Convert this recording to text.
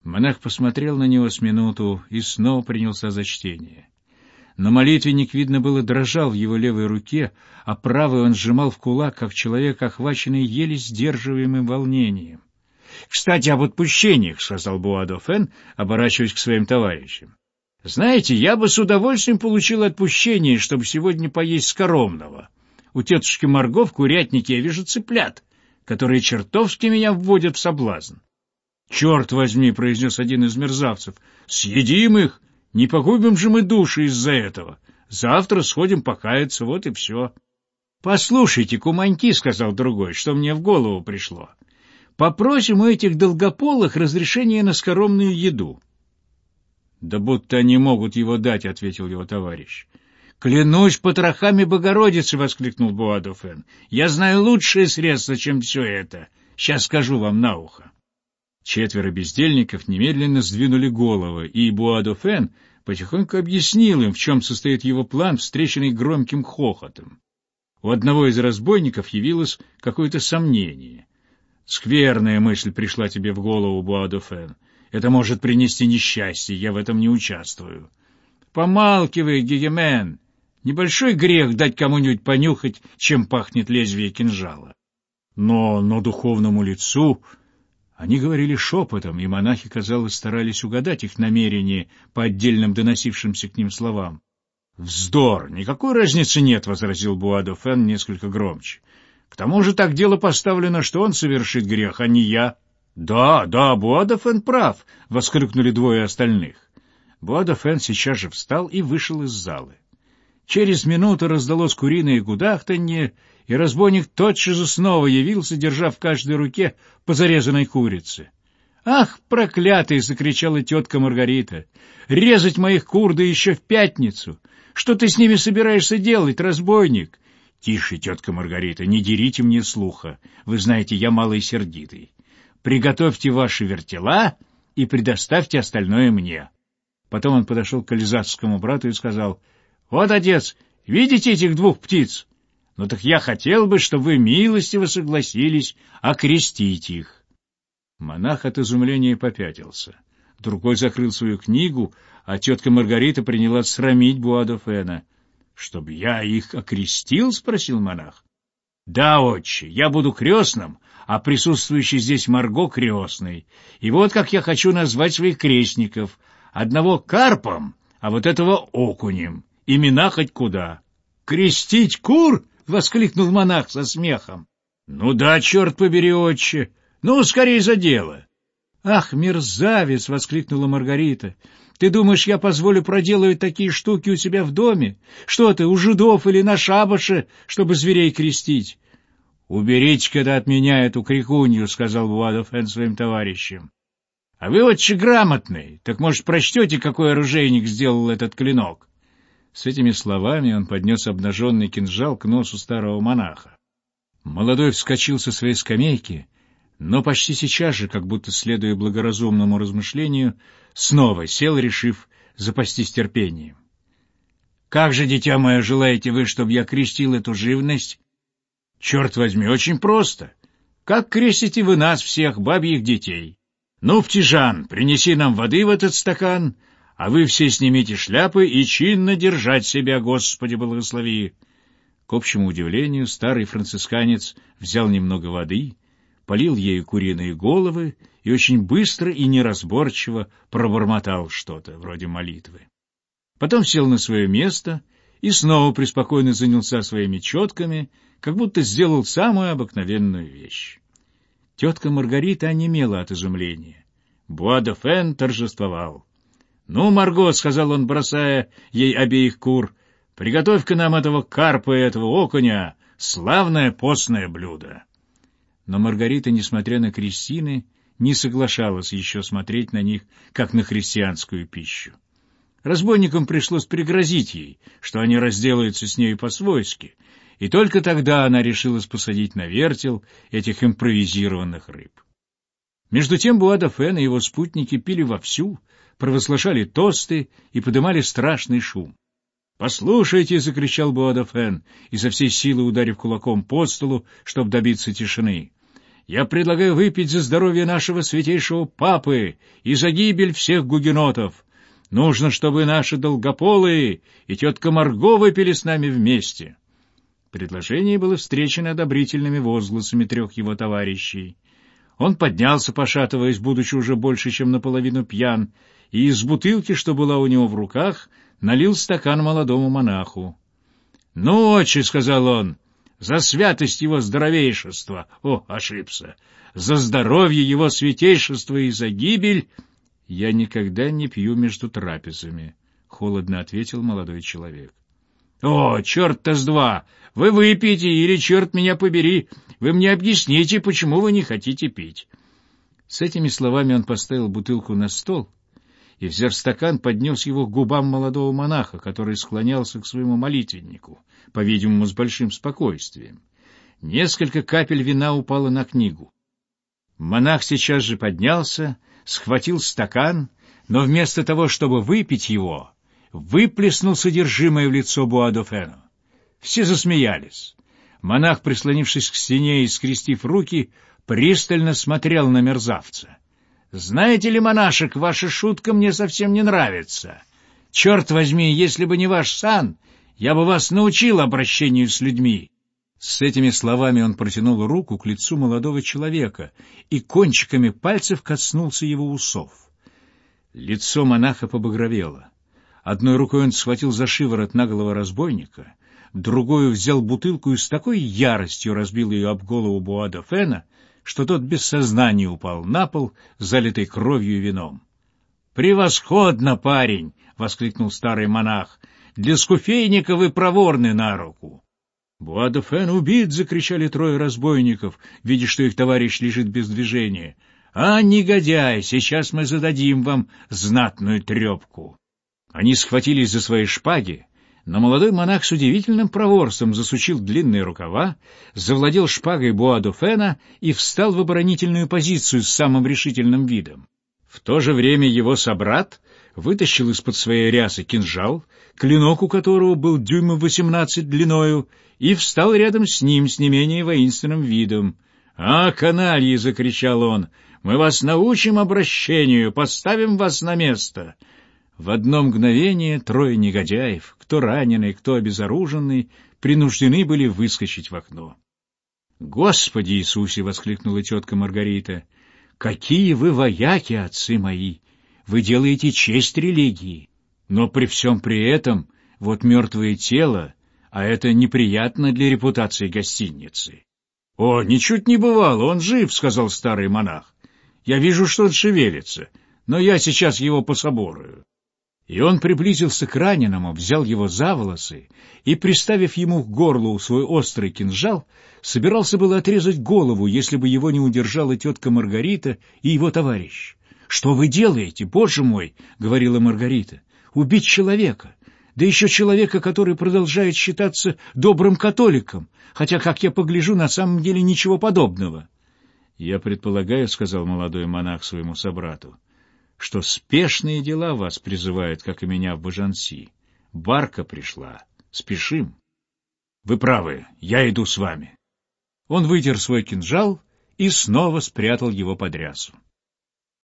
Монах посмотрел на него с минуту и снова принялся за чтение. Но молитвенник, видно было, дрожал в его левой руке, а правый он сжимал в кулак, как человек, охваченный еле сдерживаемым волнением. — Кстати, об отпущениях, — сказал Буа-д'Оффен, оборачиваясь к своим товарищам. — Знаете, я бы с удовольствием получил отпущение, чтобы сегодня поесть скоромного. У тетушки Марго в курятнике я вижу цыплят, которые чертовски меня вводят в соблазн. — Черт возьми, — произнес один из мерзавцев, — съедим их, не погубим же мы души из-за этого. Завтра сходим покаяться, вот и все. — Послушайте, куманьки, — сказал другой, — что мне в голову пришло. Попросим у этих долгополых разрешения на скоромную еду. — Да будто они могут его дать, — ответил его товарищ. — Клянусь потрохами Богородицы, — воскликнул Буа-д'Оффен. — Я знаю лучшее средство, чем все это. Сейчас скажу вам на ухо. Четверо бездельников немедленно сдвинули головы, и Буа-д'Оффен потихоньку объяснил им, в чем состоит его план, встреченный громким хохотом. У одного из разбойников явилось какое-то сомнение. — Скверная мысль пришла тебе в голову, Буа-д'Оффен. Это может принести несчастье, я в этом не участвую. — Помалкивай, Гегемен. Небольшой грех дать кому-нибудь понюхать, чем пахнет лезвие кинжала. Но духовному лицу... Они говорили шепотом, и монахи, казалось, старались угадать их намерения по отдельным доносившимся к ним словам. — Вздор! Никакой разницы нет, — возразил Буа-д'Оффен несколько громче. — К тому же так дело поставлено, что он совершит грех, а не я. — Да, Буа-д'Оффен прав! — воскликнули двое остальных. Буа-д'Оффен сейчас же встал и вышел из залы. Через минуту раздалось куриное гудахтанье, и разбойник тотчас же снова явился, держа в каждой руке по зарезанной курице. — Ах, проклятый! — закричала тетка Маргарита. — Резать моих кур, да еще в пятницу! Что ты с ними собираешься делать, разбойник? — Тише, тетка Маргарита, не дерите мне слуха. Вы знаете, я малый сердитый. Приготовьте ваши вертела и предоставьте остальное мне. Потом он подошел к ализатскому брату и сказал: — Вот, отец, видите этих двух птиц? Ну так я хотел бы, чтобы вы милостиво согласились окрестить их. Монах от изумления попятился. Другой закрыл свою книгу, а тетка Маргарита принялась срамить Буа-д'Оффена. — Чтоб я их окрестил? — спросил монах. — Да, отче, я буду крестным, а присутствующий здесь Марго крестный. И вот как я хочу назвать своих крестников. Одного Карпом, а вот этого Окунем. Имена хоть куда. — Крестить кур? — воскликнул монах со смехом. — Ну да, черт побери, отче. Ну, скорей за дело. — Ах, мерзавец! — воскликнула Маргарита. — Ты думаешь, я позволю проделывать такие штуки у себя в доме? Что ты, у жидов или на шабаше, чтобы зверей крестить? — Уберите-ка от меня эту крикунью, — сказал Буа-д'Оффен своим товарищам. — А вы, отче, грамотный, так, может, прочтете, какой оружейник сделал этот клинок? С этими словами он поднес обнаженный кинжал к носу старого монаха. Молодой вскочил со своей скамейки, но почти сейчас же, как будто следуя благоразумному размышлению, снова сел, решив запастись терпением. — Как же, дитя мое, желаете вы, чтобы я крестил эту живность? — Черт возьми, очень просто. Как крестите вы нас всех, бабьих детей? Ну, Птижан, принеси нам воды в этот стакан, а вы все снимите шляпы и чинно держать себя, Господи благослови. К общему удивлению, старый францисканец взял немного воды, полил ею куриные головы и очень быстро и неразборчиво пробормотал что-то вроде молитвы. Потом сел на свое место и снова преспокойно занялся своими четками, как будто сделал самую обыкновенную вещь. Тетка Маргарита онемела от изумления. Буа-д'Оффен торжествовал. — Ну, Марго, — сказал он, бросая ей обеих кур, — приготовь-ка нам этого карпа и этого окуня, славное постное блюдо. Но Маргарита, несмотря на крестины, не соглашалась еще смотреть на них, как на христианскую пищу. Разбойникам пришлось пригрозить ей, что они разделаются с нею по-свойски, и только тогда она решилась посадить на вертел этих импровизированных рыб. Между тем Буа-д'Оффен и его спутники пили вовсю, провозглашали тосты и подымали страшный шум. «Послушайте!» — закричал Буа-д'Оффен, изо всей силы ударив кулаком по столу, чтобы добиться тишины. Я предлагаю выпить за здоровье нашего святейшего папы и за гибель всех гугенотов. Нужно, чтобы наши долгополые и тетка Марго выпили с нами вместе». Предложение было встречено одобрительными возгласами 3 его товарищей. Он поднялся, пошатываясь, будучи уже больше, чем наполовину пьян, и из бутылки, что была у него в руках, налил стакан молодому монаху. «Ну, отче, — сказал он, — за святость его здоровейшества, ошибся, за здоровье его святейшества и за гибель...» «Я никогда не пью между трапезами», — холодно ответил молодой человек. Черт-то с два! Вы выпьете, или, черт меня побери, вы мне объясните, почему вы не хотите пить». С этими словами он поставил бутылку на стол и, взяв стакан, поднес его к губам молодого монаха, который склонялся к своему молитвеннику, по-видимому, с большим спокойствием. Несколько капель вина упало на книгу. Монах сейчас же поднялся, схватил стакан, но вместо того, чтобы выпить его, выплеснул содержимое в лицо Буа-де-Фену. Все засмеялись. Монах, прислонившись к стене и скрестив руки, пристально смотрел на мерзавца. «Знаете ли, монашек, ваша шутка мне совсем не нравится. Черт возьми, если бы не ваш сан, я бы вас научил обращению с людьми». С этими словами он протянул руку к лицу молодого человека и кончиками пальцев коснулся его усов. Лицо монаха побагровело. Одной рукой он схватил за шиворот наглого разбойника, другой взял бутылку и с такой яростью разбил ее об голову Буа-де-Фена, что тот без сознания упал на пол, залитый кровью и вином. «Превосходно, парень!» — воскликнул старый монах. «Для скуфейника вы проворны на руку!» «Буа-де-Фен убит!» — закричали 3 разбойников, видя, что их товарищ лежит без движения. «А, негодяй, сейчас мы зададим вам знатную трепку!» Они схватились за свои шпаги, но молодой монах с удивительным проворством засучил длинные рукава, завладел шпагой Буа-де-Фена и встал в оборонительную позицию с самым решительным видом. В то же время его собрат вытащил из-под своей рясы кинжал, клинок у которого был 18 дюймов длиною, и встал рядом с ним с не менее воинственным видом. «А, канальи!» — закричал он. «Мы вас научим обращению, поставим вас на место!» В одно мгновение 3 негодяев, кто раненый, кто обезоруженный, принуждены были выскочить в окно. «Господи Иисусе!» — воскликнула тетка Маргарита. «Какие вы вояки, отцы мои! Вы делаете честь религии! Но при всем при этом вот мертвое тело, а это неприятно для репутации гостиницы». «Ничуть не бывало, он жив!» — сказал старый монах. «Я вижу, что он шевелится, но я сейчас его пособорую». И он приблизился к раненому, взял его за волосы и, приставив ему к горлу свой острый кинжал, собирался было отрезать голову, если бы его не удержала тетка Маргарита и его товарищ. «Что вы делаете, Боже мой?» — говорила Маргарита. «Убить человека, да еще человека, который продолжает считаться добрым католиком, хотя, как я погляжу, на самом деле ничего подобного». «Я предполагаю, — сказал молодой монах своему собрату, — что спешные дела вас призывают, как и меня в Бажанси. Барка пришла. Спешим». «Вы правы, я иду с вами». Он вытер свой кинжал и снова спрятал его под рясу.